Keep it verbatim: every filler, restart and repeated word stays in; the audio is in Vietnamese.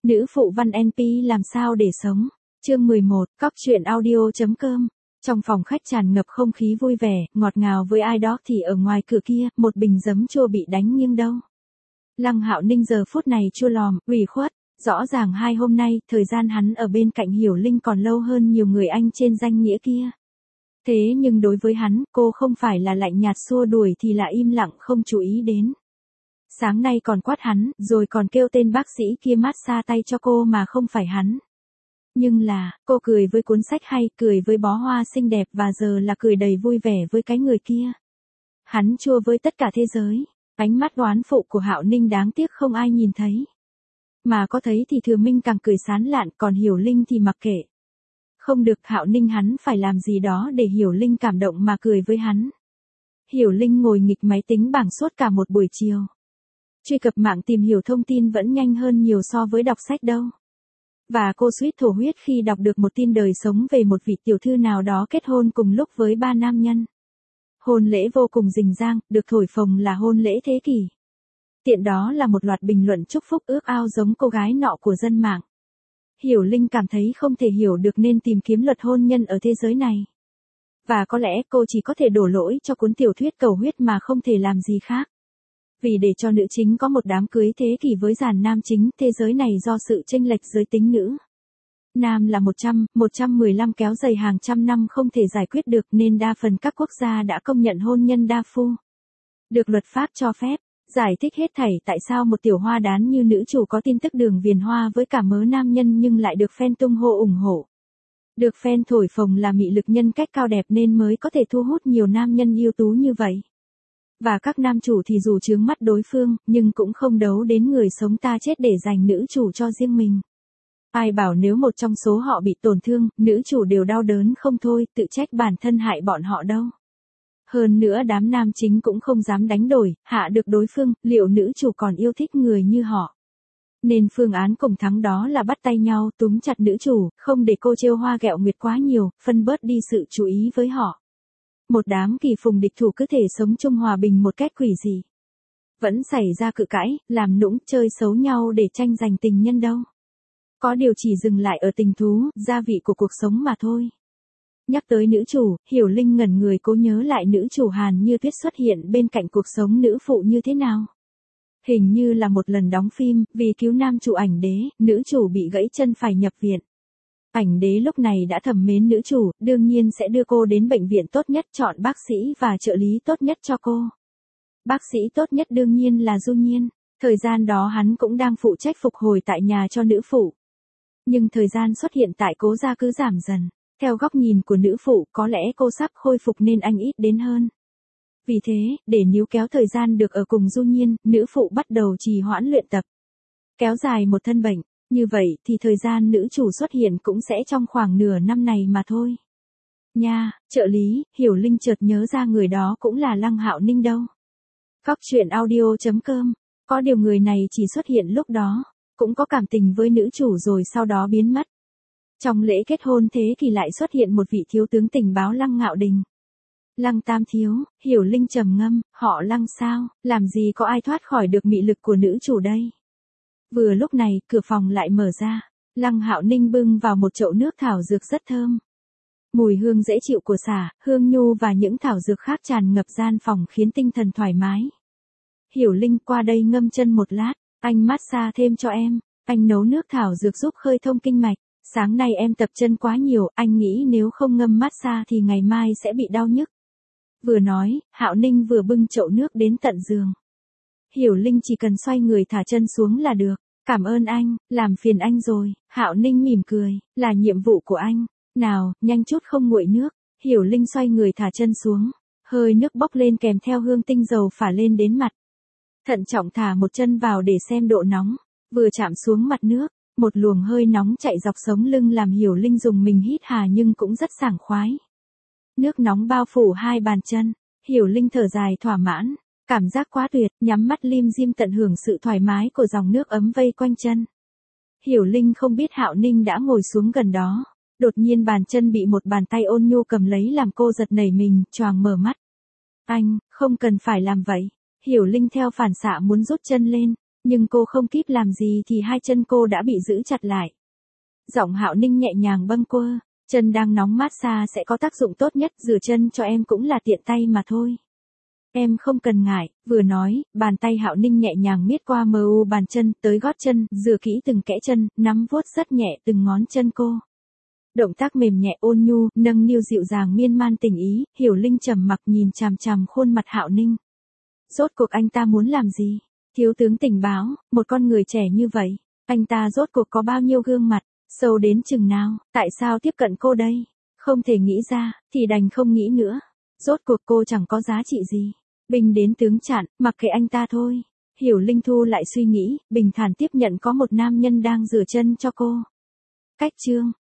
Nữ phụ văn en pê làm sao để sống. Chương mười một, Cóc truyện audio.com. Trong phòng khách tràn ngập không khí vui vẻ, ngọt ngào với ai đó thì ở ngoài cửa kia, một bình giấm chua bị đánh nghiêng đâu. Lăng Hạo Ninh giờ phút này chua lòm, ủy khuất, rõ ràng hai hôm nay, thời gian hắn ở bên cạnh Hiểu Linh còn lâu hơn nhiều người anh trên danh nghĩa kia. Thế nhưng đối với hắn, cô không phải là lạnh nhạt xua đuổi thì là im lặng không chú ý đến. Sáng nay còn quát hắn, rồi còn kêu tên bác sĩ kia massage tay cho cô mà không phải hắn. Nhưng là, cô cười với cuốn sách hay, cười với bó hoa xinh đẹp và giờ là cười đầy vui vẻ với cái người kia. Hắn chua với tất cả thế giới, ánh mắt oán phụ của Hạo Ninh đáng tiếc không ai nhìn thấy. Mà có thấy thì Thừa Minh càng cười sán lạn, còn Hiểu Linh thì mặc kệ. Không được, Hạo Ninh hắn phải làm gì đó để Hiểu Linh cảm động mà cười với hắn. Hiểu Linh ngồi nghịch máy tính bảng suốt cả một buổi chiều. Truy cập mạng tìm hiểu thông tin vẫn nhanh hơn nhiều so với đọc sách đâu. Và cô suýt thổ huyết khi đọc được một tin đời sống về một vị tiểu thư nào đó kết hôn cùng lúc với ba nam nhân. Hôn lễ vô cùng rình rang, được thổi phồng là hôn lễ thế kỷ. Tiện đó là một loạt bình luận chúc phúc ước ao giống cô gái nọ của dân mạng. Hiểu Linh cảm thấy không thể hiểu được nên tìm kiếm luật hôn nhân ở thế giới này. Và có lẽ cô chỉ có thể đổ lỗi cho cuốn tiểu thuyết cầu huyết mà không thể làm gì khác. Vì để cho nữ chính có một đám cưới thế kỷ với dàn nam chính, thế giới này do sự chênh lệch giới tính nữ. Nam là một trăm, một trăm mười lăm kéo dài hàng trăm năm không thể giải quyết được nên đa phần các quốc gia đã công nhận hôn nhân đa phu. Được luật pháp cho phép, giải thích hết thảy tại sao một tiểu hoa đán như nữ chủ có tin tức đường viền hoa với cả mớ nam nhân nhưng lại được fan tung hô ủng hộ. Được fan thổi phồng là mị lực nhân cách cao đẹp nên mới có thể thu hút nhiều nam nhân ưu tú như vậy. Và các nam chủ thì dù chướng mắt đối phương, nhưng cũng không đấu đến người sống ta chết để giành nữ chủ cho riêng mình. Ai bảo nếu một trong số họ bị tổn thương, nữ chủ đều đau đớn không thôi, tự trách bản thân hại bọn họ đâu. Hơn nữa đám nam chính cũng không dám đánh đổi, hạ được đối phương, liệu nữ chủ còn yêu thích người như họ. Nên phương án cùng thắng đó là bắt tay nhau túm chặt nữ chủ, không để cô trêu hoa ghẹo nguyệt quá nhiều, phân bớt đi sự chú ý với họ. Một đám kỳ phùng địch thủ cứ thể sống chung hòa bình một cách quỷ dị. Vẫn xảy ra cự cãi, làm nũng, chơi xấu nhau để tranh giành tình nhân đâu. Có điều chỉ dừng lại ở tình thú, gia vị của cuộc sống mà thôi. Nhắc tới nữ chủ, Hiểu Linh ngẩn người cố nhớ lại nữ chủ Hàn Như Tuyết xuất hiện bên cạnh cuộc sống nữ phụ như thế nào. Hình như là một lần đóng phim, vì cứu nam chủ Ảnh Đế, nữ chủ bị gãy chân phải nhập viện. Ảnh Đế lúc này đã thầm mến nữ chủ, đương nhiên sẽ đưa cô đến bệnh viện tốt nhất, chọn bác sĩ và trợ lý tốt nhất cho cô. Bác sĩ tốt nhất đương nhiên là Du Nhiên, thời gian đó hắn cũng đang phụ trách phục hồi tại nhà cho nữ phụ. Nhưng thời gian xuất hiện tại Cố gia cứ giảm dần, theo góc nhìn của nữ phụ có lẽ cô sắp khôi phục nên anh ít đến hơn. Vì thế, để níu kéo thời gian được ở cùng Du Nhiên, nữ phụ bắt đầu trì hoãn luyện tập. Kéo dài một thân bệnh. Như vậy thì thời gian nữ chủ xuất hiện cũng sẽ trong khoảng nửa năm này mà thôi. Nha, trợ lý, Hiểu Linh chợt nhớ ra người đó cũng là Lăng Hạo Ninh đâu. Cóc truyện audio.com. Có điều người này chỉ xuất hiện lúc đó, cũng có cảm tình với nữ chủ rồi sau đó biến mất. Trong lễ kết hôn thế thì lại xuất hiện một vị thiếu tướng tình báo Lăng Ngạo Đình. Lăng Tam Thiếu, Hiểu Linh trầm ngâm, họ Lăng sao, làm gì có ai thoát khỏi được mị lực của nữ chủ đây. Vừa lúc này, cửa phòng lại mở ra. Lăng Hạo Ninh bưng vào một chậu nước thảo dược rất thơm. Mùi hương dễ chịu của xả, hương nhu và những thảo dược khác tràn ngập gian phòng khiến tinh thần thoải mái. Hiểu Linh, qua đây ngâm chân một lát, anh massage thêm cho em. Anh nấu nước thảo dược giúp khơi thông kinh mạch. Sáng nay em tập chân quá nhiều, anh nghĩ nếu không ngâm massage thì ngày mai sẽ bị đau nhức. Vừa nói, Hạo Ninh vừa bưng chậu nước đến tận giường. Hiểu Linh chỉ cần xoay người thả chân xuống là được. Cảm ơn anh, làm phiền anh rồi. Hạo Ninh mỉm cười, là nhiệm vụ của anh. Nào, nhanh chút không nguội nước. Hiểu Linh xoay người thả chân xuống. Hơi nước bốc lên kèm theo hương tinh dầu phả lên đến mặt. Thận trọng thả một chân vào để xem độ nóng. Vừa chạm xuống mặt nước, một luồng hơi nóng chạy dọc sống lưng làm Hiểu Linh dùng mình hít hà nhưng cũng rất sảng khoái. Nước nóng bao phủ hai bàn chân. Hiểu Linh thở dài thỏa mãn. Cảm giác quá tuyệt, nhắm mắt lim dim tận hưởng sự thoải mái của dòng nước ấm vây quanh chân. Hiểu Linh không biết Hạo Ninh đã ngồi xuống gần đó. Đột nhiên bàn chân bị một bàn tay ôn nhu cầm lấy làm cô giật nảy mình, choàng mở mắt. Anh, không cần phải làm vậy. Hiểu Linh theo phản xạ muốn rút chân lên, Nhưng cô không kịp làm gì thì hai chân cô đã bị giữ chặt lại. Giọng Hạo Ninh nhẹ nhàng bâng quơ, chân đang nóng massage sẽ có tác dụng tốt nhất, rửa chân cho em cũng là tiện tay mà thôi. Em không cần ngại, vừa nói, bàn tay Hạo Ninh nhẹ nhàng miết qua mờ u bàn chân, tới gót chân, rửa kỹ từng kẽ chân, nắm vuốt rất nhẹ từng ngón chân cô. Động tác mềm nhẹ ôn nhu, nâng niu dịu dàng miên man tình ý, Hiểu Linh trầm mặc nhìn chằm chằm khuôn mặt Hạo Ninh. Rốt cuộc anh ta muốn làm gì? Thiếu tướng tình báo, một con người trẻ như vậy, anh ta rốt cuộc có bao nhiêu gương mặt, sâu đến chừng nào, tại sao tiếp cận cô đây? Không thể nghĩ ra, thì đành không nghĩ nữa. Rốt cuộc cô chẳng có giá trị gì. Binh đến tướng chặn, mặc kệ anh ta thôi. Hiểu Linh thu lại suy nghĩ, bình thản tiếp nhận có một nam nhân đang rửa chân cho cô. Cách chương